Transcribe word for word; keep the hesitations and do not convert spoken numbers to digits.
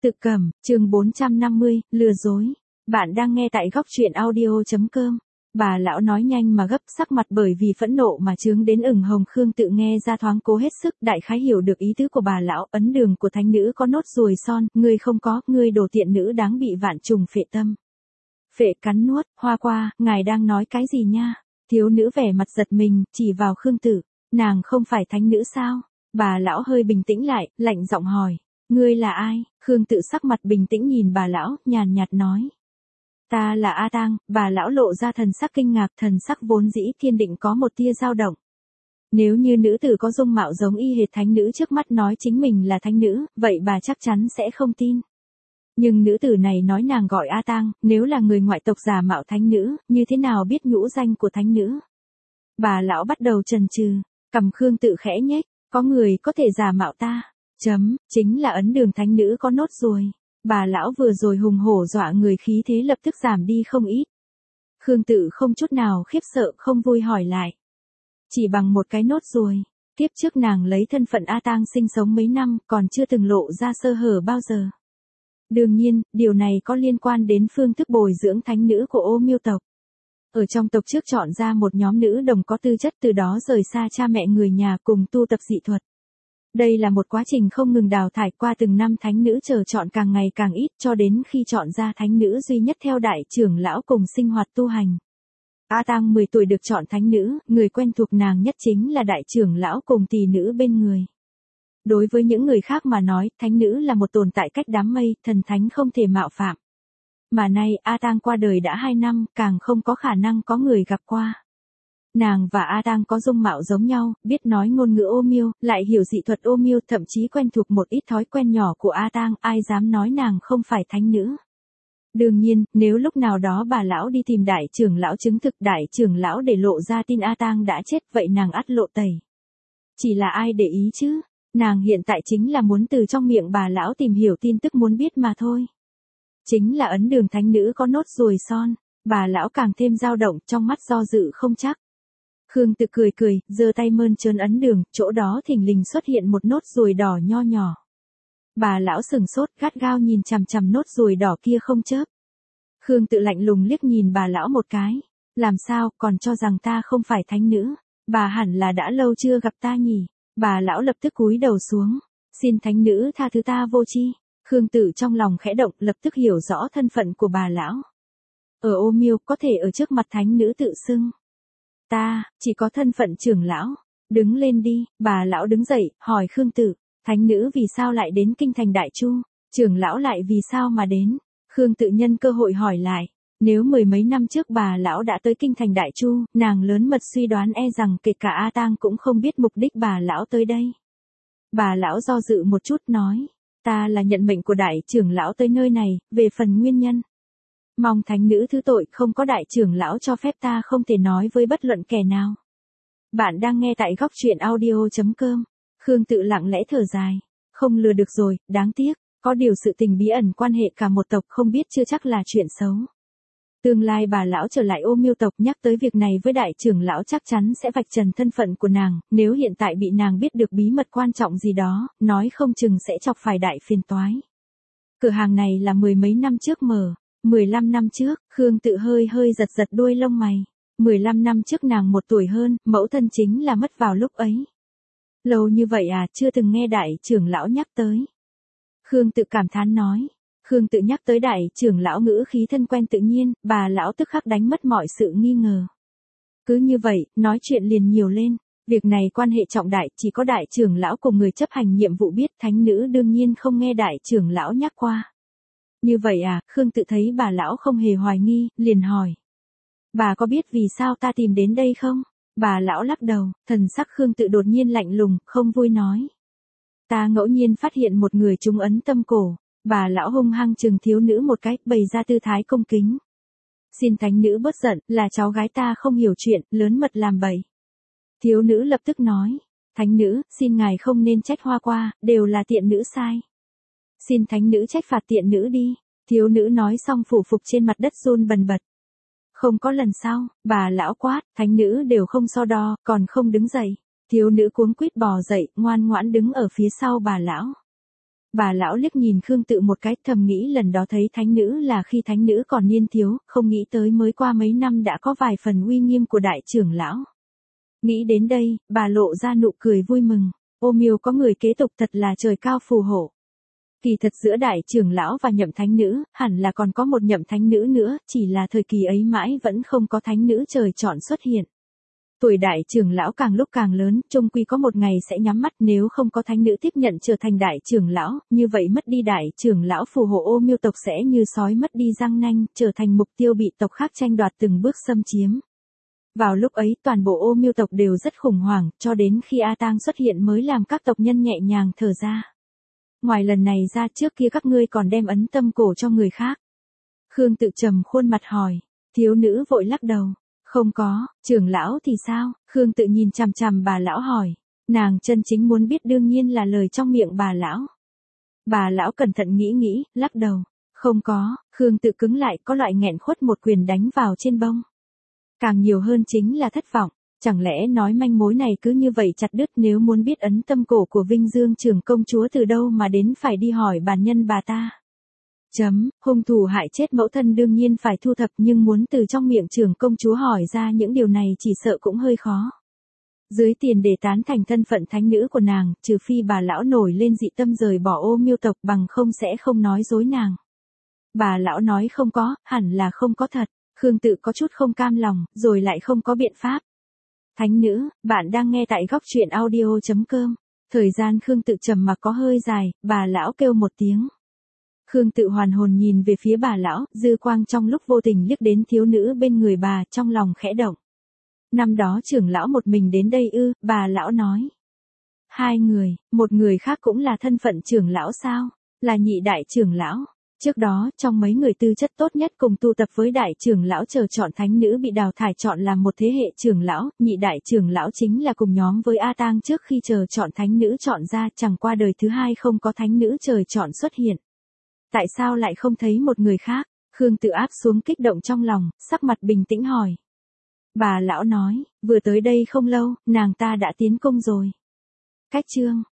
Tự Cẩm, chương bốn trăm năm mươi, lừa dối. Bạn đang nghe tại góc truyện audio.com. Bà lão nói nhanh mà gấp, sắc mặt bởi vì phẫn nộ mà chướng đến ửng hồng. Khương Tự nghe ra thoáng cố hết sức, đại khái hiểu được ý tứ của bà lão. Ấn đường của thánh nữ có nốt ruồi son, ngươi không có, ngươi đồ tiện nữ đáng bị vạn trùng phệ tâm. Phệ cắn nuốt, Hoa qua, ngài đang nói cái gì nha? Thiếu nữ vẻ mặt giật mình, chỉ vào Khương Tự, nàng không phải thánh nữ sao? Bà lão hơi bình tĩnh lại, lạnh giọng hỏi, ngươi là ai? Khương Tự sắc mặt bình tĩnh nhìn bà lão, nhàn nhạt nói. Ta là A Tang. Bà lão lộ ra thần sắc kinh ngạc, thần sắc vốn dĩ kiên định có một tia dao động. Nếu như nữ tử có dung mạo giống y hệt thánh nữ trước mắt nói chính mình là thánh nữ, vậy bà chắc chắn sẽ không tin. Nhưng nữ tử này nói nàng gọi A Tang, nếu là người ngoại tộc giả mạo thánh nữ, như thế nào biết nhũ danh của thánh nữ? Bà lão bắt đầu chần chừ, cằm Khương Tự khẽ nhếch, có người có thể giả mạo ta. Chấm, chính là ấn đường thánh nữ có nốt ruồi. Bà lão vừa rồi hùng hổ dọa người khí thế lập tức giảm đi không ít. Khương Tự không chút nào khiếp sợ, không vui hỏi lại. Chỉ bằng một cái nốt ruồi, tiếp trước nàng lấy thân phận A Tang sinh sống mấy năm, còn chưa từng lộ ra sơ hở bao giờ. Đương nhiên, điều này có liên quan đến phương thức bồi dưỡng thánh nữ của Ô Miêu tộc. Ở trong tộc trước chọn ra một nhóm nữ đồng có tư chất, từ đó rời xa cha mẹ người nhà cùng tu tập dị thuật. Đây là một quá trình không ngừng đào thải, qua từng năm thánh nữ chờ chọn càng ngày càng ít, cho đến khi chọn ra thánh nữ duy nhất theo đại trưởng lão cùng sinh hoạt tu hành. A Tang mười tuổi được chọn thánh nữ, người quen thuộc nàng nhất chính là đại trưởng lão cùng tỷ nữ bên người. Đối với những người khác mà nói, thánh nữ là một tồn tại cách đám mây, thần thánh không thể mạo phạm. Mà nay A Tang qua đời đã hai năm, càng không có khả năng có người gặp qua. Nàng và A Tang có dung mạo giống nhau, biết nói ngôn ngữ Ô Miêu, lại hiểu dị thuật Ô Miêu, thậm chí quen thuộc một ít thói quen nhỏ của A Tang, ai dám nói nàng không phải thánh nữ. Đương nhiên, nếu lúc nào đó bà lão đi tìm đại trưởng lão chứng thực, đại trưởng lão để lộ ra tin A Tang đã chết, vậy nàng ắt lộ tẩy. Chỉ là ai để ý chứ? Nàng hiện tại chính là muốn từ trong miệng bà lão tìm hiểu tin tức muốn biết mà thôi. Chính là ấn đường thánh nữ có nốt ruồi son, bà lão càng thêm dao động, trong mắt do dự không chắc. Khương Tự cười cười, giơ tay mơn trớn ấn đường, chỗ đó thình lình xuất hiện một nốt ruồi đỏ nho nhỏ. Bà lão sừng sốt, gắt gao nhìn chằm chằm nốt ruồi đỏ kia không chớp. Khương Tự lạnh lùng liếc nhìn bà lão một cái, làm sao, còn cho rằng ta không phải thánh nữ, bà hẳn là đã lâu chưa gặp ta nhỉ? Bà lão lập tức cúi đầu xuống, xin thánh nữ tha thứ ta vô tri. Khương Tự trong lòng khẽ động, lập tức hiểu rõ thân phận của bà lão. Ở Ô Miêu, có thể ở trước mặt thánh nữ tự xưng. Ta, chỉ có thân phận trưởng lão. Đứng lên đi. Bà lão đứng dậy, hỏi Khương Tự, thánh nữ vì sao lại đến kinh thành Đại Chu, trưởng lão lại vì sao mà đến? Khương Tự nhân cơ hội hỏi lại, nếu mười mấy năm trước bà lão đã tới kinh thành Đại Chu, nàng lớn mật suy đoán e rằng kể cả A Tang cũng không biết mục đích bà lão tới đây. Bà lão do dự một chút nói, ta là nhận mệnh của đại trưởng lão tới nơi này, về phần nguyên nhân. Mong thánh nữ thứ tội, không có đại trưởng lão cho phép ta không thể nói với bất luận kẻ nào. Bạn đang nghe tại góc truyện audio.com. Khương Tự lặng lẽ thở dài. Không lừa được rồi, đáng tiếc. Có điều sự tình bí ẩn quan hệ cả một tộc không biết chưa chắc là chuyện xấu. Tương lai bà lão trở lại Ô Miêu tộc, nhắc tới việc này với đại trưởng lão chắc chắn sẽ vạch trần thân phận của nàng. Nếu hiện tại bị nàng biết được bí mật quan trọng gì đó, nói không chừng sẽ chọc phải đại phiền toái. Cửa hàng này là mười mấy năm trước mở. mười lăm năm trước, Khương Tự hơi hơi giật giật đuôi lông mày. mười lăm năm trước nàng một tuổi hơn, mẫu thân chính là mất vào lúc ấy. Lâu như vậy à, chưa từng nghe đại trưởng lão nhắc tới. Khương Tự cảm thán nói. Khương Tự nhắc tới đại trưởng lão ngữ khí thân quen tự nhiên, bà lão tức khắc đánh mất mọi sự nghi ngờ. Cứ như vậy, nói chuyện liền nhiều lên. Việc này quan hệ trọng đại, chỉ có đại trưởng lão cùng người chấp hành nhiệm vụ biết, thánh nữ đương nhiên không nghe đại trưởng lão nhắc qua. Như vậy à, Khương Tự thấy bà lão không hề hoài nghi, liền hỏi. Bà có biết vì sao ta tìm đến đây không? Bà lão lắc đầu, thần sắc Khương Tự đột nhiên lạnh lùng, không vui nói. Ta ngẫu nhiên phát hiện một người trúng ấn tâm cổ. Bà lão hung hăng chừng thiếu nữ một cái, bày ra tư thái công kính. Xin thánh nữ bớt giận, là cháu gái ta không hiểu chuyện, lớn mật làm bậy. Thiếu nữ lập tức nói. Thánh nữ, xin ngài không nên trách Hoa qua, đều là tiện nữ sai. Xin thánh nữ trách phạt tiện nữ đi. Thiếu nữ nói xong phủ phục trên mặt đất run bần bật. Không có lần sau, bà lão quát, thánh nữ đều không so đo, còn không đứng dậy. Thiếu nữ cuống quýt bò dậy, ngoan ngoãn đứng ở phía sau bà lão. Bà lão liếc nhìn Khương Tự một cái, thầm nghĩ lần đó thấy thánh nữ là khi thánh nữ còn niên thiếu, không nghĩ tới mới qua mấy năm đã có vài phần uy nghiêm của đại trưởng lão. Nghĩ đến đây, bà lộ ra nụ cười vui mừng. Ô Miêu có người kế tục thật là trời cao phù hộ. Kỳ thật giữa đại trưởng lão và nhậm thánh nữ, hẳn là còn có một nhậm thánh nữ nữa, chỉ là thời kỳ ấy mãi vẫn không có thánh nữ trời chọn xuất hiện. Tuổi đại trưởng lão càng lúc càng lớn, chung quy có một ngày sẽ nhắm mắt, nếu không có thánh nữ tiếp nhận trở thành đại trưởng lão, như vậy mất đi đại trưởng lão phù hộ Ô Miêu tộc sẽ như sói mất đi răng nanh, trở thành mục tiêu bị tộc khác tranh đoạt từng bước xâm chiếm. Vào lúc ấy toàn bộ Ô Miêu tộc đều rất khủng hoảng, cho đến khi A Tang xuất hiện mới làm các tộc nhân nhẹ nhàng thở ra. Ngoài lần này ra, trước kia các ngươi còn đem ấn tâm cổ cho người khác. Khương Tự trầm khuôn mặt hỏi. Thiếu nữ vội lắc đầu. Không có, trưởng lão thì sao? Khương Tự nhìn chằm chằm bà lão hỏi. Nàng chân chính muốn biết đương nhiên là lời trong miệng bà lão. Bà lão cẩn thận nghĩ nghĩ, lắc đầu. Không có. Khương Tự cứng lại, có loại nghẹn khuất một quyền đánh vào trên bông. Càng nhiều hơn chính là thất vọng. Chẳng lẽ nói manh mối này cứ như vậy chặt đứt, nếu muốn biết ấn tâm cổ của Vinh Dương Trường công chúa từ đâu mà đến phải đi hỏi bản nhân bà ta. Chấm, hung thủ hại chết mẫu thân đương nhiên phải thu thập, nhưng muốn từ trong miệng Trường công chúa hỏi ra những điều này chỉ sợ cũng hơi khó. Dưới tiền để tán thành thân phận thánh nữ của nàng, trừ phi bà lão nổi lên dị tâm rời bỏ Ô Miêu tộc, bằng không sẽ không nói dối nàng. Bà lão nói không có, hẳn là không có thật. Khương Tự có chút không cam lòng, rồi lại không có biện pháp. Thánh nữ, bạn đang nghe tại góc truyện audio chấm com. Thời gian Khương Tự trầm mặc có hơi dài, bà lão kêu một tiếng. Khương Tự hoàn hồn nhìn về phía bà lão, dư quang trong lúc vô tình liếc đến thiếu nữ bên người bà, trong lòng khẽ động. Năm đó trưởng lão một mình đến đây ư? Bà lão nói. Hai người, một người khác cũng là thân phận trưởng lão sao? Là nhị đại trưởng lão. Trước đó, trong mấy người tư chất tốt nhất cùng tu tập với đại trưởng lão chờ chọn thánh nữ bị đào thải chọn làm một thế hệ trưởng lão, nhị đại trưởng lão chính là cùng nhóm với A Tang trước khi chờ chọn thánh nữ chọn ra, chẳng qua đời thứ hai không có thánh nữ trời chọn xuất hiện. Tại sao lại không thấy một người khác? Khương Tự áp xuống kích động trong lòng, sắc mặt bình tĩnh hỏi. Bà lão nói, vừa tới đây không lâu, nàng ta đã tiến cung rồi. Cách chương